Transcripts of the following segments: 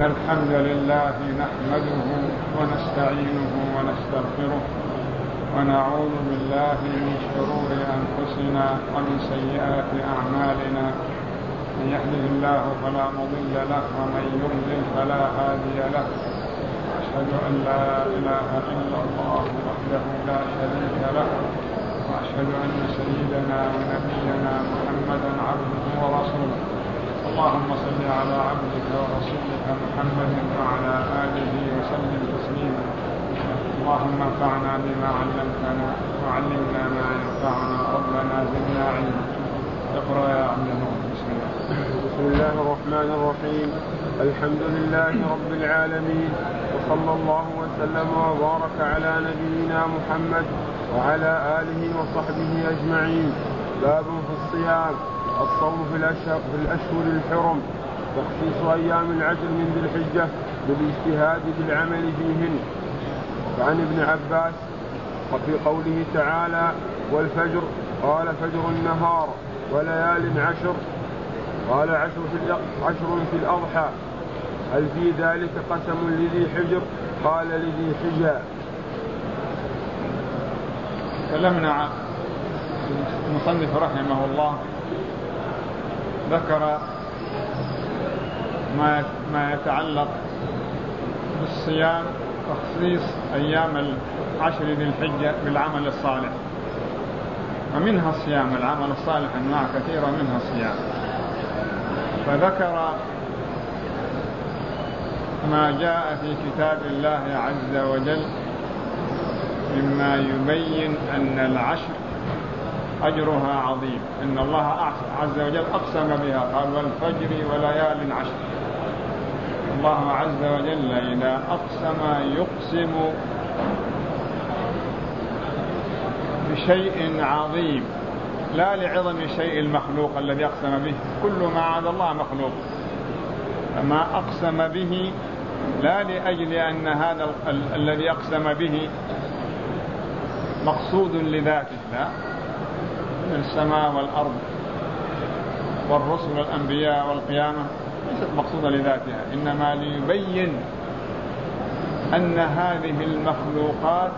الحمد لله نحمده ونستعينه ونستغفره ونعوذ بالله من شرور أنفسنا ومن سيئات أعمالنا. من يهده الله فلا مضل له ومن يضلل فلا هادي له. أشهد أن لا إله إلا الله وحده لا شريك له، وأشهد أن سيدنا ونبينا محمدا عبده ورسوله. اللهم صل على عبدك ورسولك محمد وعلى آله وسلم تسليما. اللهم انفعنا بما علمتنا وعلمنا ما ينفعنا، ربنا زدنا علما. اقرأ يا عبد الله. بسم الله الرحمن الرحيم. الحمد لله رب العالمين، وصلى الله وسلم وبارك على نبينا محمد وعلى آله وصحبه أجمعين. باب في الصيام. الصوم في الأشهر الحرم، تخصيص أيام العشر من ذي الحجة بالاجتهاد بالعمل فيهن. وعن ابن عباس وفي قوله تعالى والفجر قال فجر النهار وليال عشر، قال عشر في الأضحى. هل في ذلك قسم لذي حجر؟ قال لذي حجى. تكلمنا عن المصنف رحمه الله، ذكر ما يتعلق بالصيام، تخصيص أيام العشر ذي الحجة بالعمل الصالح. ومنها الصيام، العمل الصالح أنواع كثيرة منها الصيام. فذكر ما جاء في كتاب الله عز وجل مما يبين أن العشر أجرها عظيم، أن الله عز وجل أقسم بها، قال والفجر وليال عشر. الله عز وجل إذا أقسم يقسم بشيء عظيم، لا لعظم شيء المخلوق الذي أقسم به، كل ما عدا الله مخلوق. فما أقسم به لا لأجل أن هذا الذي أقسم به مقصود لذاته، لا، السماء والأرض والرسل والأنبياء والقيامة ليست مقصودة لذاتها، إنما ليبين أن هذه المخلوقات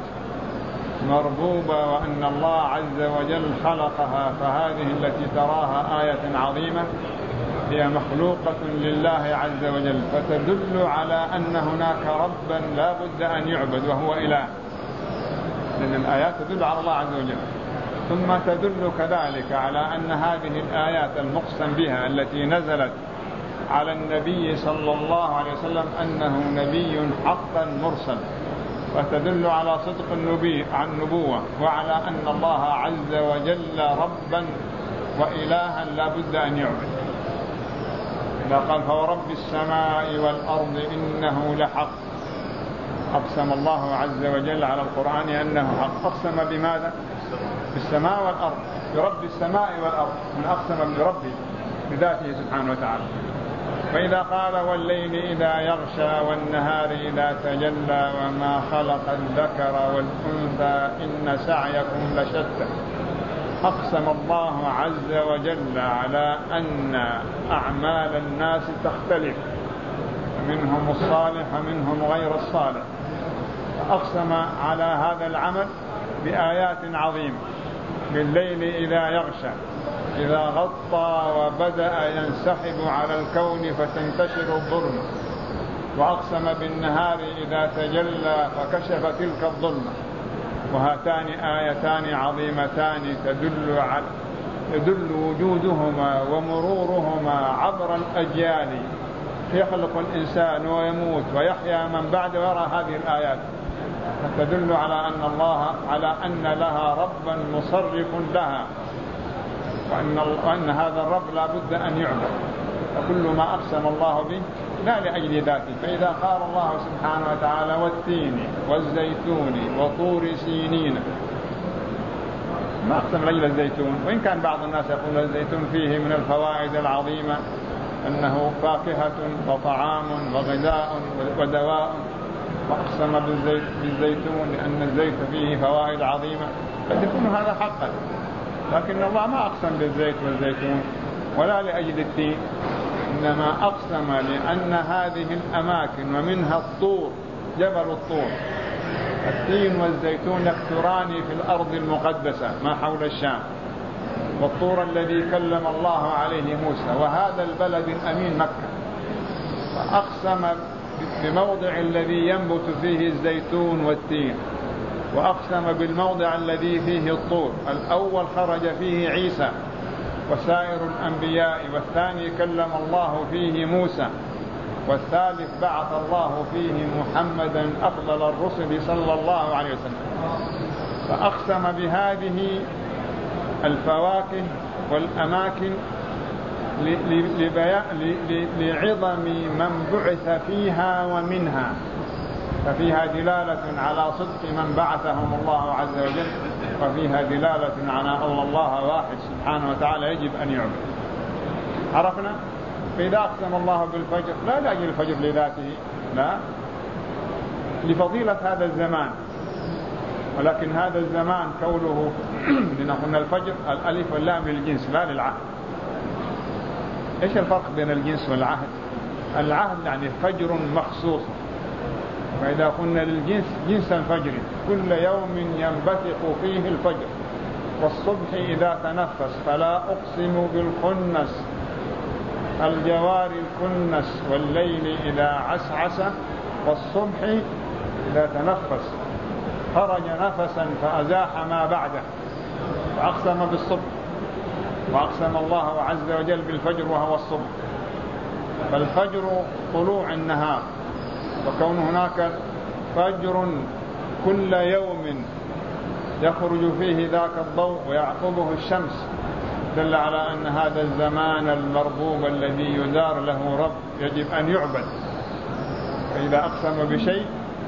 مربوبة، وأن الله عز وجل خلقها. فهذه التي تراها آية عظيمة هي مخلوقة لله عز وجل، فتدل على أن هناك ربا لا بد أن يعبد وهو إله، لأن الآيات تدل على الله عز وجل. ثم تدل كذلك على أن هذه الآيات المقسم بها التي نزلت على النبي صلى الله عليه وسلم أنه نبي حقا مرسل، فتدل على صدق النبوة، وعلى أن الله عز وجل ربا وإلها لا بد أن يعبد. إذا قال فورب السماء والأرض إنه لحق، أقسم الله عز وجل على القرآن أنه حق. أقسم بماذا؟ بالسماء والأرض، برب السماء والأرض، من أقسم بربه بذاته سبحانه وتعالى. فإذا قال والليل إذا يغشى والنهار إذا تجلى وما خلق الذكر والأنثى إن سعيكم لشتى، أقسم الله عز وجل على أن أعمال الناس تختلف، منهم الصالح ومنهم غير الصالح. أقسم على هذا العمل بآيات عظيمة. بالليل إذا يغشى، إذا غطى وبدأ ينسحب على الكون فتنتشر الظلمة. وأقسم بالنهار إذا تجلى فكشف تلك الظلمة. وهاتان آيتان عظيمتان يدل وجودهما ومرورهما عبر الأجيال. يخلق الإنسان ويموت ويحيا من بعد وراء هذه الآيات، فتدل على أن الله على أن لها ربا مصرف لها، وأن هذا الرب لا بد أن يعبد. فكل ما أقسم الله به لا لأجل ذاته. فإذا قال الله سبحانه وتعالى والتين والزيتون وطور سينين، ما أقسم لأجل الزيتون، وإن كان بعض الناس يقول الزيتون فيه من الفوائد العظيمة أنه فاكهة وطعام وغذاء ودواء، وأقسم بالزيتون لأن الزيت فيه فوائد عظيمة، قد يكون هذا حقا. لكن الله ما أقسم بالزيت والزيتون ولا لأجل التين، إنما أقسم لأن هذه الأماكن ومنها الطور، جبل الطور، التين والزيتون يكثران في الأرض المقدسة ما حول الشام، والطور الذي كلم الله عليه موسى، وهذا البلد الأمين مكة. فأقسم بموضع الذي ينبت فيه الزيتون والتين، وأقسم بالموضع الذي فيه الطور. الأول خرج فيه عيسى وسائر الأنبياء، والثاني كلم الله فيه موسى، والثالث بعث الله فيه محمدا أفضل الرسل صلى الله عليه وسلم. فأقسم بهذه الفواكه والأماكن لعظم من بعث فيها ومنها، ففيها دلالة على صدق من بعثهم الله عز وجل، وفيها دلالة على أن الله واحد سبحانه وتعالى يجب أن يعبد. عرفنا؟ فإذا أقسم الله بالفجر لا لاجل الفجر لذاته، لا، لفضيلة هذا الزمان. ولكن هذا الزمان كونه لنقول الفجر الألف واللام للجنس لا للعهد. إيش الفرق بين الجنس والعهد؟ العهد يعني فجر مخصوص، فإذا قلنا للجنس جنس الفجر كل يوم ينبثق فيه الفجر، والصبح إذا تنفس فلا أقسم بالخنس الجوار الكنس، والليل إذا عسعس، والصبح إذا تنفس خرج نفسا فأزاح ما بعده، فأقسم بالصبح. وأقسم الله عز وجل بالفجر وهو الصبح. فالفجر طلوع النهار، وكون هناك فجر كل يوم يخرج فيه ذاك الضوء ويعقبه الشمس دل على أن هذا الزمان المربوب الذي يدار له رب يجب أن يعبد. فإذا أقسم بشيء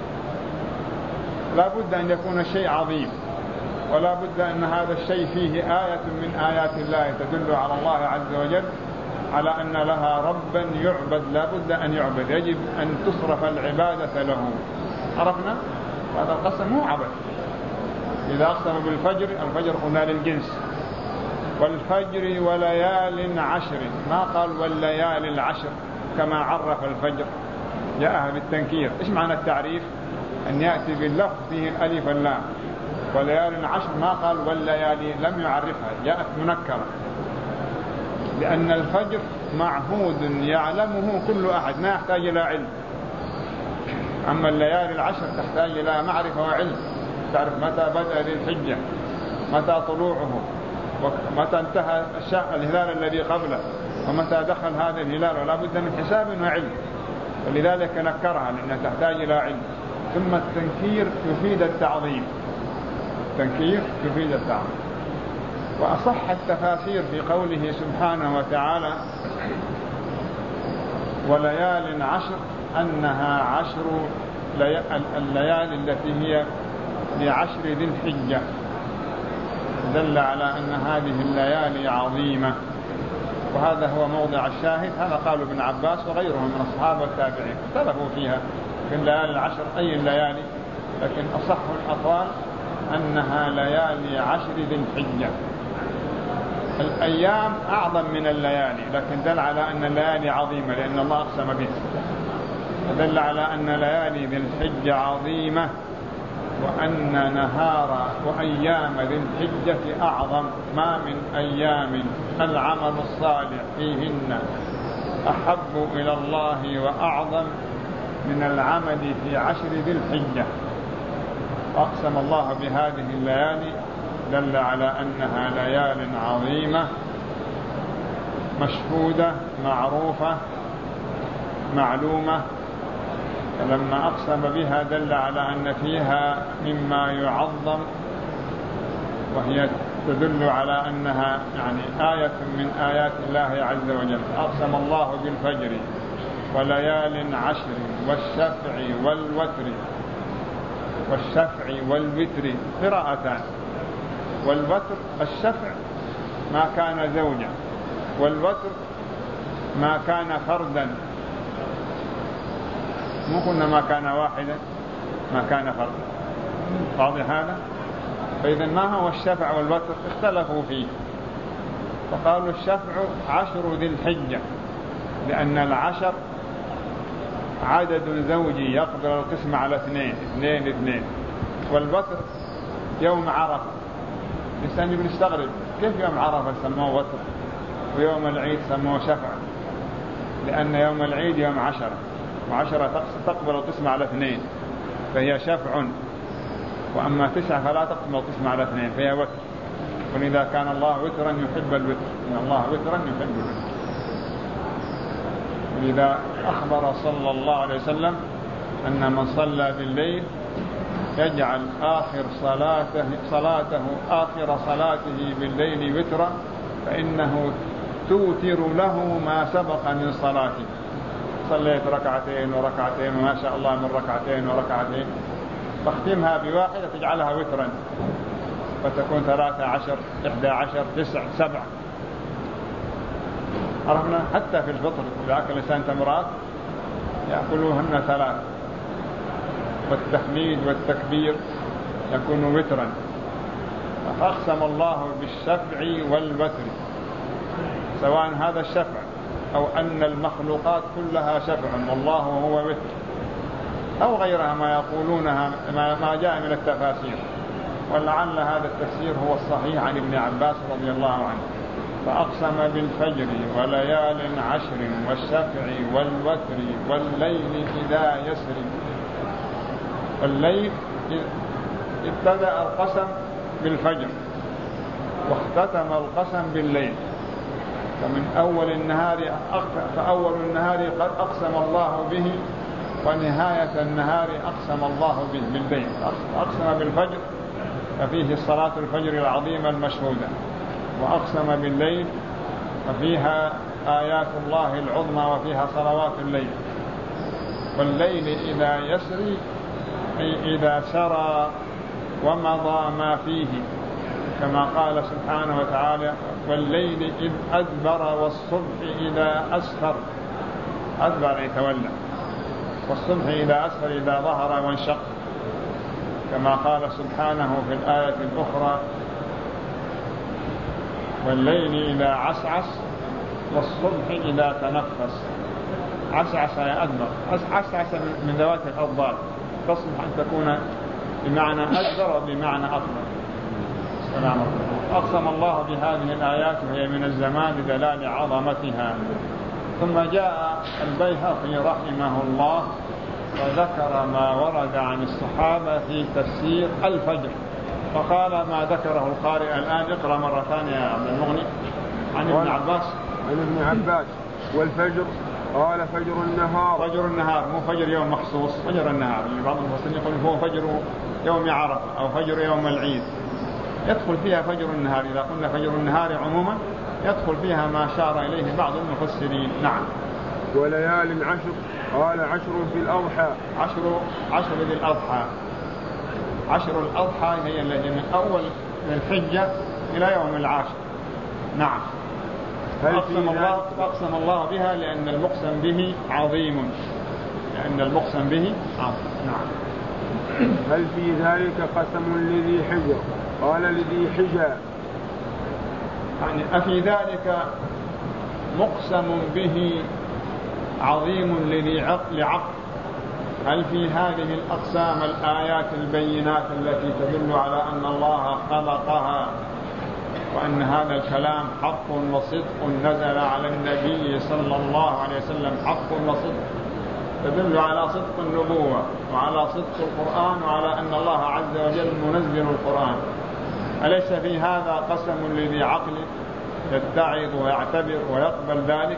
لا بد أن يكون الشيء عظيم، ولا بد أن هذا الشيء فيه آية من آيات الله تدل على الله عز وجل على أن لها ربا يعبد، لا بد أن يعبد، يجب أن تصرف العبادة له. عرفنا؟ هذا القسم مو عبد. إذا أقسم بالفجر، الفجر قلنا للجنس، والفجر وليال عشر، ما قال والليالي العشر كما عرف الفجر، جاءها بالتنكير. إيش معنى التعريف؟ أن يأتي باللفظ فيه الألف واللام. وليال عشر ما قال والليالي، لم يعرفها، جاءت منكرة، لأن الفجر معهود يعلمه كل أحد ما يحتاج إلى علم. أما الليالي العشر تحتاج إلى معرفة وعلم، تعرف متى بدأ ذي الحجة، متى طلوعه، ومتى انتهى الهلال الذي قبله، ومتى دخل هذا الهلال، ولا بد من حساب وعلم، ولذلك نكرها لأنها تحتاج إلى علم. ثم التنكير يفيد التعظيم، التنكير يفيد التعظيم. وأصح التفاسير في قوله سبحانه وتعالى وليال عشر أنها عشر الليالي التي هي لعشر ذي الحجة، دل على أن هذه الليالي عظيمة. وهذا هو موضع الشاهد. هذا قال ابن عباس وغيرهم من الصحابة والتابعين، اختلفوا فيها في الليالي العشر أي الليالي، لكن أصح الأقوال أنها ليالي عشر ذي الحجة. الأيام أعظم من الليالي، لكن دل على أن الليالي عظيمة لأن الله أقسم بها، دل على أن ليالي ذي الحجة عظيمة، وأن نهار وأيام ذي الحجة أعظم. ما من أيام العمل الصالح فيهن أحب إلى الله وأعظم من العمل في عشر ذي الحجة. أقسم الله بهذه الليالي دل على أنها ليال عظيمة مشهودة معروفة معلومة. فلما أقسم بها دل على أن فيها مما يعظم، وهي تدل على أنها يعني آية من آيات الله عز وجل. أقسم الله بالفجر وليال عشر والشفع والوتر، والشفع والوتر قراءتان. والوتر الشفع ما كان زوجا، والوتر ما كان فردا، مو قلنا ما كان واحدا، ما كان فردا. واضح هذا؟ فإذا ما هو الشفع والوتر؟ اختلفوا فيه، فقالوا الشفع عشر ذي الحجة لأن العشر عدد زوجي يقدر القسم على اثنين، والوتر يوم عرفة. الإنسان بنستغرب كيف يوم عرفة سموه وتر ويوم العيد سموه شفع؟ لأن يوم العيد يوم 10 و10 تقبل القسم على 2 فهي شفع، وأما 9 فلا تقبل القسم على 2 فهي وتر. ولذا كان الله وترا يحب الوتر، إن الله وترا يحب الوتر. ولذا أخبر صلى الله عليه وسلم أن من صلى بالليل يجعل آخر صلاته بالليل وترا، فإنه توتر له ما سبق من صلاته. صليت ركعتين وركعتين وما شاء الله من ركعتين وركعتين، تختمها بواحدة تجعلها وترا، فتكون 13 11 9 7. عرفنا حتى في الفطر إذا أكل الإنسان تمرات يأكلوهن 3، والتحميد والتكبير يكون وترا. فأقسم الله بالشفع والوتر، سواء هذا الشفع أو أن المخلوقات كلها شفع والله هو وتر، أو غيرها ما يقولونها ما جاء من التفاسير، ولعل هذا التفسير هو الصحيح عن ابن عباس رضي الله عنه. فأقسم بالفجر وليال 10 والشفع والوتر والليل إذا يسري. والليل ابتدأ القسم بالفجر واختتم القسم بالليل، فأول النهار قد أقسم الله به، ونهاية النهار أقسم الله به بالليل. أقسم بالفجر ففيه صلاة الفجر العظيمة المشهودة، وأقسم بالليل ففيها آيات الله العظمى وفيها صلوات الليل. والليل إذا يسري أي إذا سرى ومضى ما فيه، كما قال سبحانه وتعالى والليل إذ أدبر والصبح إذا أسفر. أدبر يتولى، والصبح إذا أسفر إذا ظهر وانشق، كما قال سبحانه في الآية الأخرى والليل إذا عسعس والصبح إذا تنفس. عسعس يا أدبر، عسعس من ذوات الأضداد، تصلح أن تكون بمعنى أدبر وبمعنى أقبل. السلام عليكم. أقسم الله بهذه الآيات وهي من الزمان بدلال عظمتها. ثم جاء البيهقي رحمه الله وذكر ما ورد عن الصحابة في تفسير الفجر، فقال ما ذكره القارئ الآن. اقرأ مرة ثانية يا عبد المغني. عن ابن عباس والفجر قال فجر النهار. فجر النهار مو فجر يوم مخصوص، فجر النهار اللي بعض المفسرين يقول هو فجر يوم عرفة أو فجر يوم العيد، يدخل فيها فجر النهار. إذا قلنا فجر النهار عموما يدخل فيها ما أشار إليه بعض المفسرين. نعم. وليال 10 قال 10 في الأضحى. 10 ذي الأضحى. 10 الأضحى هي التي من أول الحجة إلى يوم العاشر. نعم. أقسم الله بها لأن المقسم به عظيم. نعم. هل في ذلك قسم لذي حجر؟ قال لذي حجى. يعني أفي ذلك مقسم به عظيم لذي عقل. هل في هذه الأقسام الآيات البينات التي تدل على أن الله خلقها وأن هذا الكلام حق وصدق نزل على النبي صلى الله عليه وسلم حق وصدق، تدل على صدق النبوة وعلى صدق القرآن وعلى أن الله عز وجل منزل القرآن. أليس في هذا قسم لذي عقل يتعظ ويعتبر ويقبل ذلك؟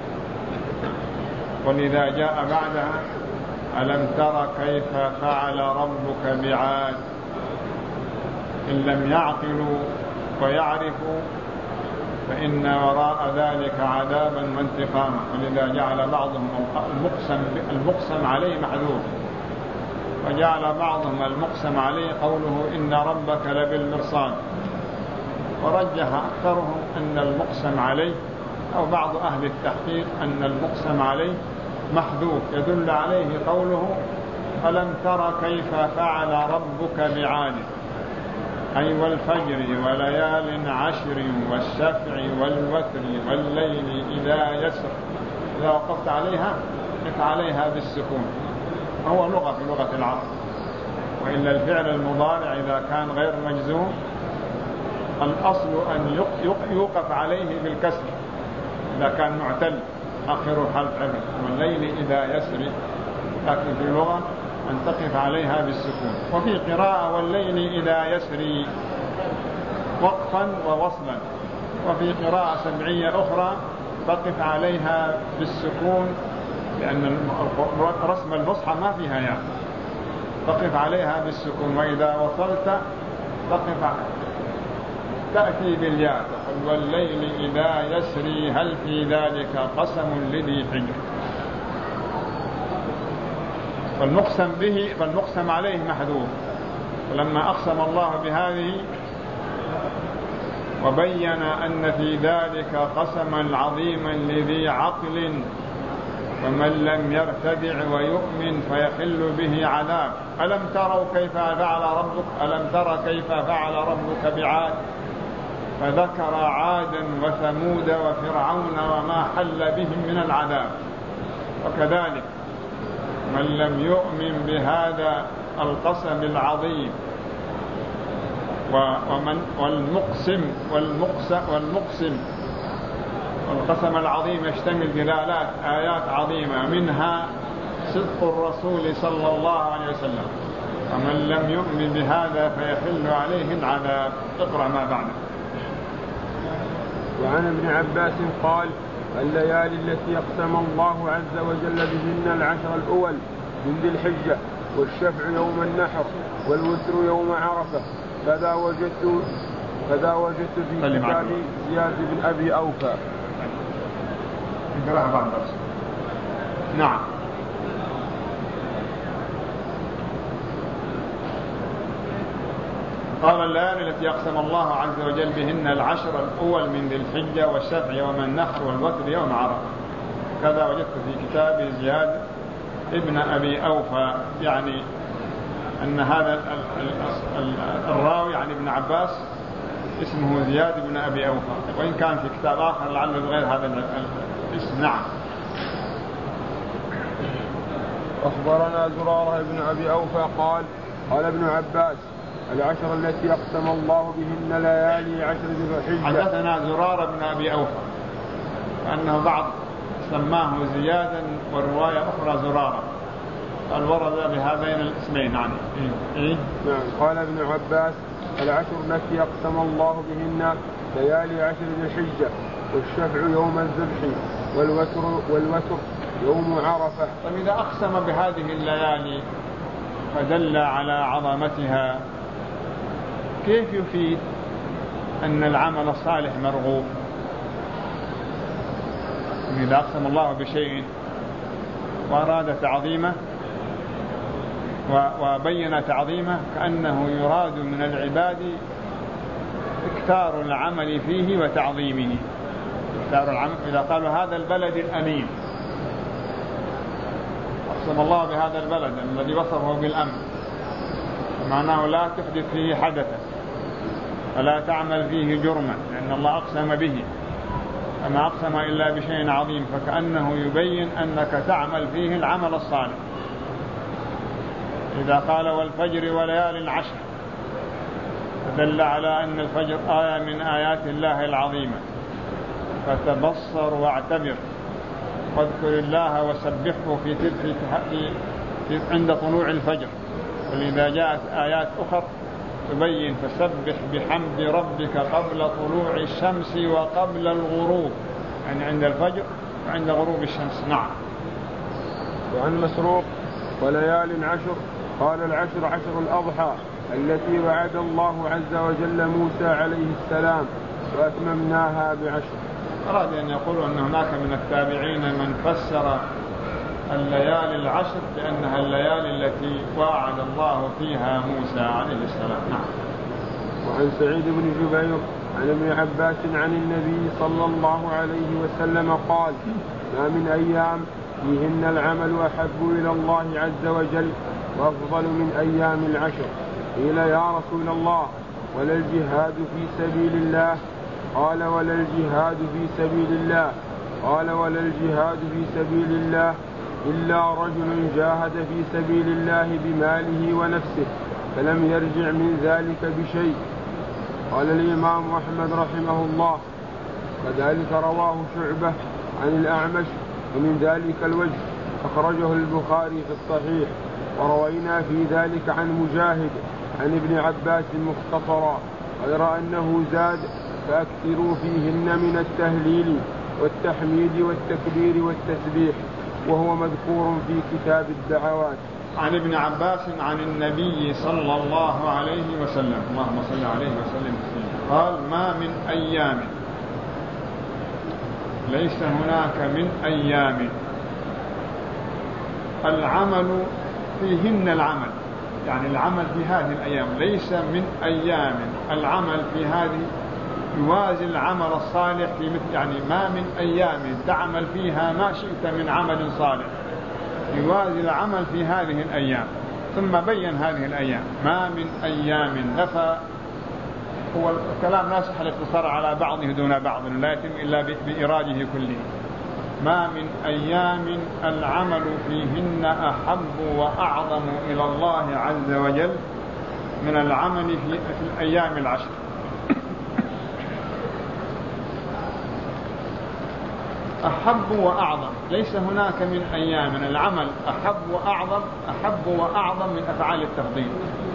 ولذا جاء بعدها ألم تر كيف فعل ربك بعاد. إن لم يعقلوا ويعرفوا فإن وراء ذلك عذابا وانتقاما. ولذا جعل بعضهم المقسم عليه محذوف، وجعل بعضهم المقسم عليه قوله إن ربك لبالمرصاد، ورجح أكثرهم أن المقسم عليه أو بعض أهل التحقيق أن المقسم عليه محذوف، يدل عليه قوله ألم تر كيف فعل ربك بعاد، أي والفجر وليال 10 والشفع والوتر والليل إذا يسر. إذا وقفت عليها قف عليها بالسكون، هو لغة في لغة العرب. وإلا الفعل المضارع إذا كان غير مجزوم الأصل أن يوقف عليه بالكسر إذا كان معتل آخر حرف عبد. والليل إذا يسري، لكن في اللغة أن تقف عليها بالسكون. وفي قراءة والليل إذا يسري وقفا ووصلا. وفي قراءة سبعية أخرى تقف عليها بالسكون، لأن رسم المصحف ما فيها يعني، تقف عليها بالسكون. وإذا وصلت تأتي بالياء، تقول والليل إذا يسري هل في ذلك قسم لذي حجر. فالمقسم عليه محذوف. ولما أقسم الله بهذه وبين أن في ذلك قسما عظيما لذي عقل ومن لم يرتدع ويؤمن فيحل به عذاب. ألم تروا كيف فعل ربك ألم تر كيف فعل ربك بعاد فذكر عادا وثمود وفرعون وما حل بهم من العذاب. وكذلك من لم يؤمن بهذا القسم العظيم والقسم العظيم يشتمل دلالات آيات عظيمة، منها صدق الرسول صلى الله عليه وسلم. ومن لم يؤمن بهذا فيحل عليه العذاب. اقرأ ما بعده. وعن ابن عباس قال الليالي التي أقسم الله عز وجل بهن العشر الأول من ذي الحجة والشفع يوم النحر والوتر يوم عرفة. فذا وجدت في كتاب زياد بن أبي أوفى. نعم. قال الليالي التي أقسم الله عز وجل بهن العشر الأول من ذي الحجة والشفع يوم النحر والوتر يوم عرفة. كذا وجدت في كتاب زياد ابن أبي أوفى، يعني أن هذا الراوي يعني ابن عباس اسمه زياد بن أبي أوفى، وإن كان في كتاب آخر لعله غير هذا الاسم. نعم. أخبرنا زرارة بن أبي أوفى قال ابن عباس العشر التي أقسم الله بهن ليالي عشر ذي الحجة. حدثنا زرارة بن أبي أوفى أنه بعض سماه زيادا والرواية أخرى زرارة، قال ورد بهذين الاسمين. نعم. نعم. قال ابن عباس العشر التي أقسم الله بهن ليالي عشر ذي الحجة والشفع يوم الذبح والوتر يوم عرفة. طيب إذا أقسم بهذه الليالي فدل على عظمتها، كيف يفيد أن العمل الصالح مرغوب؟ إذا أقسم الله بشيء وأراد تعظيمه وبين تعظيمه كأنه يراد من العباد اكثار العمل فيه وتعظيمه. اكثار العمل، إذا قالوا هذا البلد الأمين، أقسم الله بهذا البلد الذي وصفه بالأمن، معناه لا تحدث فيه حدثا ولا تعمل فيه جرما، لأن الله أقسم به، فما أقسم إلا بشيء عظيم، فكأنه يبين أنك تعمل فيه العمل الصالح. إذا قال والفجر وليال عشر فدل على أن الفجر آية من آيات الله العظيمة، فتبصر واعتبر واذكر الله وسبحه عند طلوع الفجر. ولذا جاءت آيات أخرى تبين فسبح بحمد ربك قبل طلوع الشمس وقبل الغروب، يعني عند الفجر وعند غروب الشمس. نعم. وعن مسروق وليال عشر قال العشر عشر الأضحى التي وعد الله عز وجل موسى عليه السلام وأتممناها بعشر. أراد أن يقول أن هناك من التابعين من فسر الليالي العشر بأنها الليالي التي وعد الله فيها موسى عليه السلام. نعم. وعن سعيد بن جبير عن ابن عباس عن النبي صلى الله عليه وسلم قال ما من أيام فيهن العمل أحب إلى الله عز وجل وأفضل من أيام العشر. قيل يا رسول الله ولا الجهاد في سبيل الله؟ قال ولا الجهاد في سبيل الله قال ولا الجهاد في سبيل الله إلا رجل جاهد في سبيل الله بماله ونفسه فلم يرجع من ذلك بشيء. قال الإمام أحمد رحمه الله كذلك رواه شعبة عن الأعمش ومن ذلك الوجه أخرجه البخاري في الصحيح. وروينا في ذلك عن مجاهد عن ابن عباس مختصرا غير أنه زاد فأكثروا فيهن من التهليل والتحميد والتكبير والتسبيح وهو مذكور في كتاب الدعوات. عن ابن عباس عن النبي صلى الله عليه وسلم اللهم صل عليه وسلم قال ما من أيام ليس هناك من أيام العمل فيهن العمل يعني العمل في هذه الأيام ليس من أيام العمل في هذه يوازي العمل الصالح في مثل يعني ما من أيام تعمل فيها ما شئت من عمل صالح يوازي العمل في هذه الأيام. ثم بين هذه الأيام ما من أيام نفى هو الكلام لا يصح الاقتصار على بعضه دون بعض لا يتم إلا بإراده كله. ما من أيام العمل فيهن أحب وأعظم إلى الله عز وجل من العمل في الأيام العشر. أحب وأعظم ليس هناك من أيام العمل أحب وأعظم من أفعال التفضيل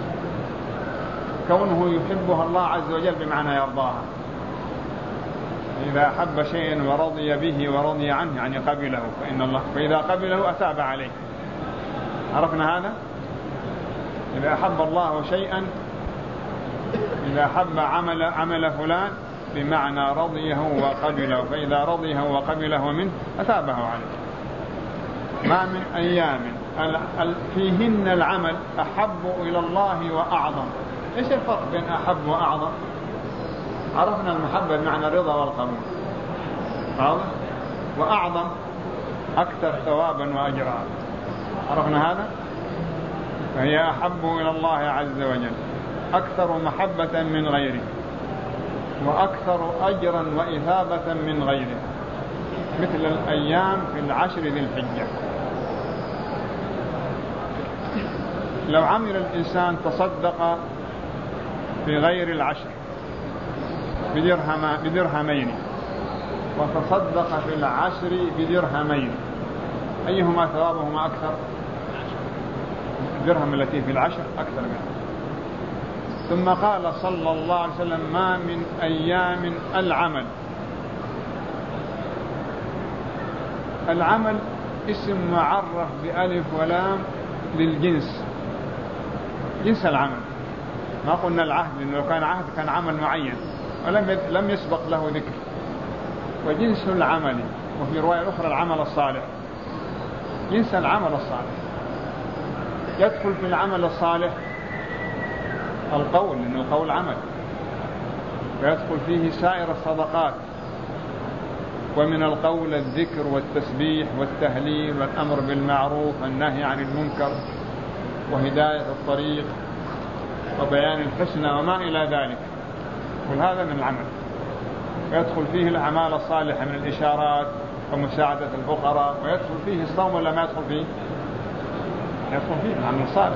كونه يحبها الله عز وجل بمعنى يرضاها. إذا أحب شيئا ورضي به ورضي عنه يعني قبله فإن الله فإذا قبله أثاب عليه. عرفنا هذا؟ إذا أحب الله شيئا إذا أحب عمل فلان بمعنى رضيه وقبله فإذا رضيه وقبله منه أثابه عليه. ما من أيام فيهن العمل أحب إلى الله وأعظم. إيش الفرق بين أحب وأعظم؟ عرفنا المحبة بمعنى الرضا والقبول واضح؟ وأعظم أكثر ثوابا وأجرا. عرفنا هذا؟ فهي أحب إلى الله عز وجل أكثر محبة من غيره وأكثر أجرا وإثابة من غيره مثل الأيام في العشر ذي الحجة. لو عمل الإنسان تصدق في غير العشر بدرهمين وتصدق في العشر بدرهمين أيهما ثوابهما أكثر؟ الدرهم التي في العشر أكثر منه. ثم قال صلى الله عليه وسلم ما من أيام العمل اسم معرف بألف ولام للجنس جنس العمل. ما قلنا العهد لأنه لو كان عهد كان عمل معين ولم يسبق له ذكر. وجنس العمل وفي رواية أخرى العمل الصالح جنس العمل الصالح يدخل في العمل الصالح القول لأن القول عمل ويدخل فيه سائر الصدقات ومن القول الذكر والتسبيح والتهليل والأمر بالمعروف والنهي عن المنكر وهداية الطريق وبيان الحسنى وما إلى ذلك. وهذا من العمل ويدخل فيه الأعمال الصالحة من الإشارات ومساعدة الفقراء. ويدخل فيه الصوم ولا ما يدخل فيه؟ يدخل فيه العمل الصالح.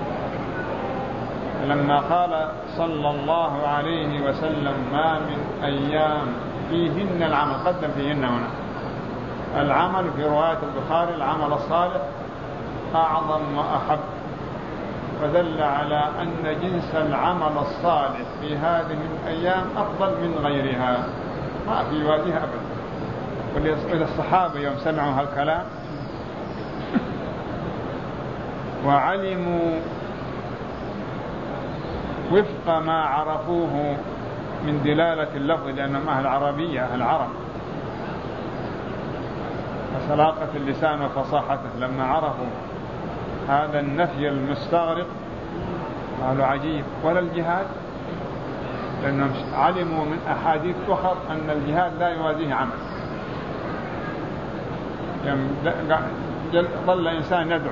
لما قال صلى الله عليه وسلم ما من أيام فيهن العمل قدم فيهن هنا العمل في رواية البخاري العمل الصالح أعظم وأحب فدل على أن جنس العمل الصالح في هذه الأيام أفضل من غيرها ما في يوازيها أبدا. وإذا الصحابة يوم سمعوا هالكلام وعلموا وفق ما عرفوه من دلالة اللفظ لأنهم أهل عربية أهل عرب وسلاقة اللسان وفصاحته لما عرفوا هذا النفي المستغرق قالوا عجيب. ولا الجهاد لأنهم علموا من أحاديث أخر أن الجهاد لا يوازيه عمل. ظل إنسان يدعو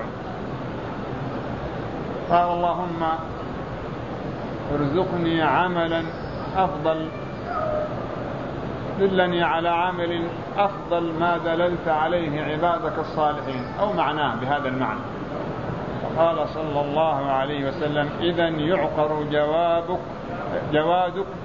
قال اللهم ارزقني عملا أفضل دلني على عمل أفضل ما دللت عليه عبادك الصالحين، أو معناه بهذا المعنى. قال صلى الله عليه وسلم: إذن يعقر جوادك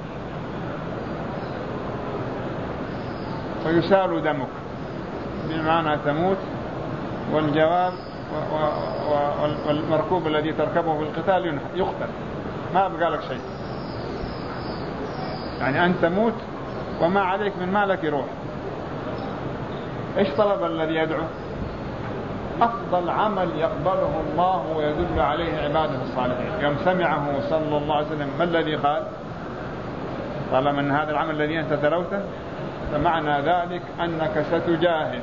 ويسال دمك، بمعنى تموت، والجواد والمركوب الذي تركبه في القتال يقتل، ما بقى لك شيء، يعني أنت تموت وما عليك من مالك يروح. إيش طلب الذي يدعو؟ أفضل عمل يقبله الله ويدل عليه عباده الصالحين. يوم سمعه صلى الله عليه وسلم ما الذي قال؟ قال: من هذا العمل الذي أنت تلوته؟ فمعنى ذلك أنك ستجاهد،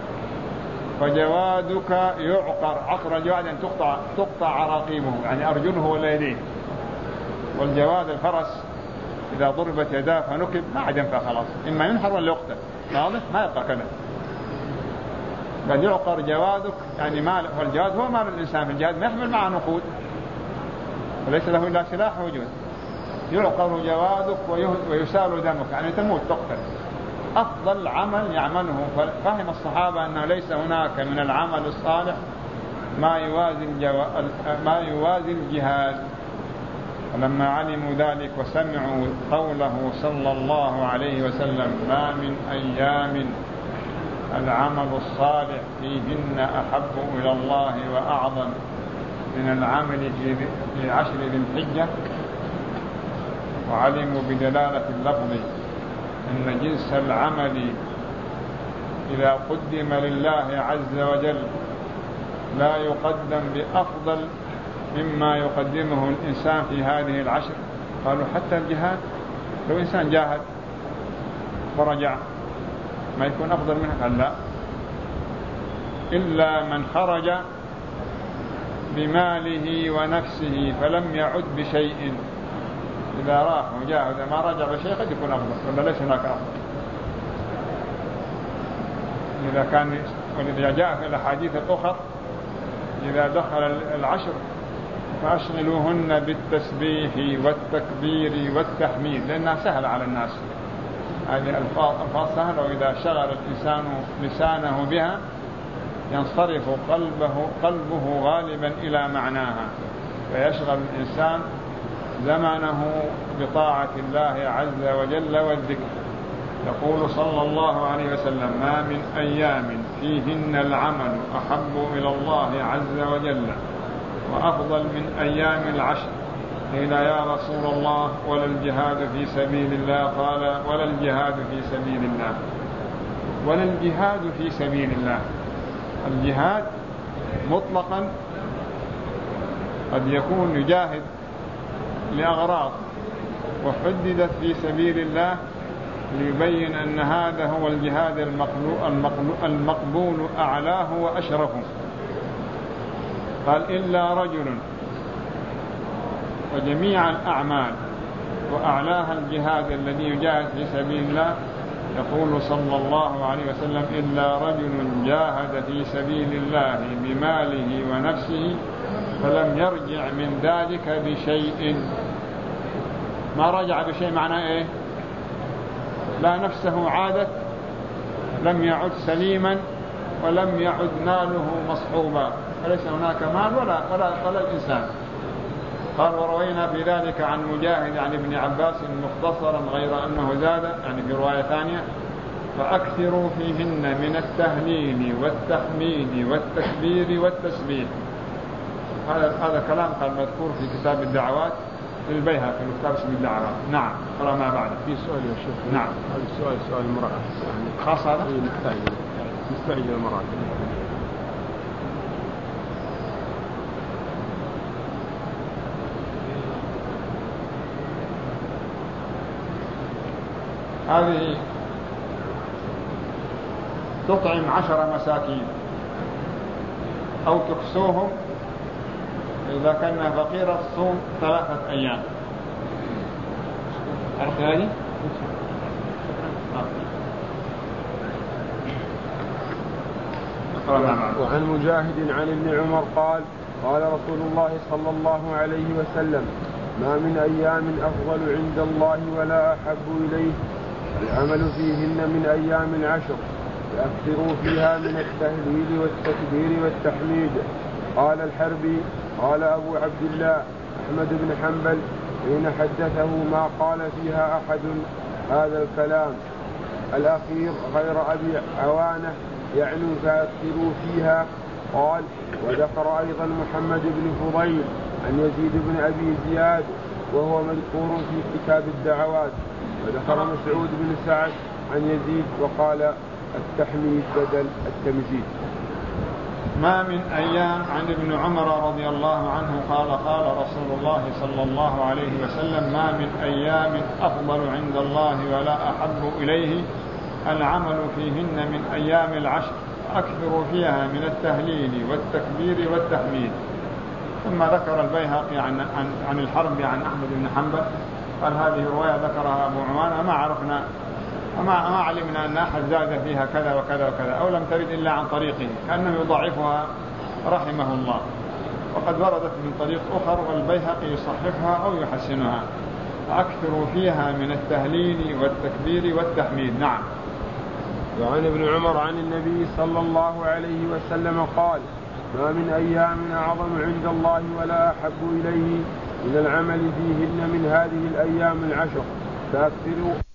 فجوادك يعقر. عقر الجواد أن تقطع عراقيبه، يعني أرجله ولا يديه. والجواد الفرس إذا ضربت يداه فنكب ما عاد ينفع خلاص، إما ينحر ولا يقتل، واضح؟ ما يبقى كذا. بل يعقر جوادك، يعني مال، والجواد هو مال الإنسان. في الجهاد ما يحمل معه نقود وليس له إلا سلاح وجود. يعقر جوادك ويسال دمك، يعني تموت تقتل. أفضل عمل يعمله. فهم الصحابة أنه ليس هناك من العمل الصالح ما يوازي الجهاد. ولما علموا ذلك وسمعوا قوله صلى الله عليه وسلم: ما من أيام العمل الصالح فيهن أحب إلى الله وأعظم من العمل في 10 ذي الحجة، وعلموا بدلالة اللفظ أن جنس العمل إذا قدم لله عز وجل لا يقدم بأفضل مما يقدمه الإنسان في هذه 10. قالوا: حتى الجهاد؟ لو إنسان جاهد ورجع ما يكون أفضل منه؟ قال: لا، إلا من خرج بماله ونفسه فلم يعد بشيء. إذا راح وجاهد ما رجع بشيء قد يكون أفضل، ولا ليس هناك أفضل. إذا كان، ولذا جاء في الأحاديث الأخرى: إذا دخل 10 فأشغلوهن بالتسبيح والتكبير والتحميد، لأنها سهلة على الناس. هذه ألفاظ سهلة، وإذا شغل الإنسان لسانه بها ينصرف قلبه غالبا إلى معناها، فيشغل الإنسان زمانه بطاعة الله عز وجل والذكر. يقول صلى الله عليه وسلم: ما من أيام فيهن العمل أحب إلى الله عز وجل وأفضل من أيام 10. قيل: يا رسول الله ولا الجهاد في سبيل الله؟ قال: ولا الجهاد في سبيل الله. ولا الجهاد في سبيل الله. الجهاد مطلقا قد يكون يجاهد لأغراض، وحددت في سبيل الله ليبين أن هذا هو الجهاد المقبول أعلاه وأشرفه. قال: إلا رجل. وجميع الأعمال وأعلاها الجهاد الذي يجاهد في سبيل الله. يقول صلى الله عليه وسلم: إلا رجل جاهد في سبيل الله بماله ونفسه فلم يرجع من ذلك بشيء. ما رجع بشيء معناه إيه؟ لا نفسه عادت، لم يعد سليما، ولم يعد ماله مصحوبا، فليس هناك مال ولا الإنسان. قال: وروينا في ذلك عن مجاهد عن ابن عباس مختصرا غير أنه زاد، يعني في رواية ثانية: فأكثروا فيهن من التهليل والتحميد والتكبير والتسبيح. هذا كلام قال مذكور في كتاب الدعوات للبيهقي، في كتاب اسمه الدعوات. نعم. قرأ ما بعد. في سؤال يا شيخ. نعم. هذا السؤال سؤال المرأة، يعني خاص هذا؟ مستعجل المرأة. هذه تطعم 10 مساكين أو تكسوهم، إذا كان فقيرا تصوم 3 أيام. عرفت هذه؟ وعن مجاهد عن ابن عمر قال: قال رسول الله صلى الله عليه وسلم: ما من أيام أفضل عند الله ولا أحب إليه العمل فيهن من أيام العشر فأكثروا فيها من التهليل والتكبير والتحميد. قال الحربي قال أبو عبد الله أحمد بن حنبل حين حدثه ما قال فيها أحد هذا الكلام الأخير غير أبي عوانة يعني فأكثروا فيها. قال وذكر أيضا محمد بن فضيل عن يزيد بن أبي زياد وهو مذكور في كتاب الدعوات. وذكر مسعود بن سعد عن يزيد وقال التحميد بدل التمجيد. ما من أيام عن ابن عمر رضي الله عنه قال قال رسول الله صلى الله عليه وسلم ما من أيام أفضل عند الله ولا أحب إليه العمل فيهن من أيام العشر أكثر فيها من التهليل والتكبير والتحميد. ثم ذكر البيهقي عن الحرب عن أحمد بن حنبل قال هذه الرواية ذكرها أبو عوانة ما علمنا أن أحد زاد فيها كذا وكذا وكذا أو لم ترد إلا عن طريقه كأنه يضعفها رحمه الله. وقد وردت من طريق أخر والبيهقي يصححها أو يحسنها. أكثر فيها من التهليل والتكبير والتحميد. نعم. وعن ابن عمر عن النبي صلى الله عليه وسلم قال ما من أيام أعظم عند الله ولا أحب إليه من العمل فيهن من هذه الأيام العشر فأكثروا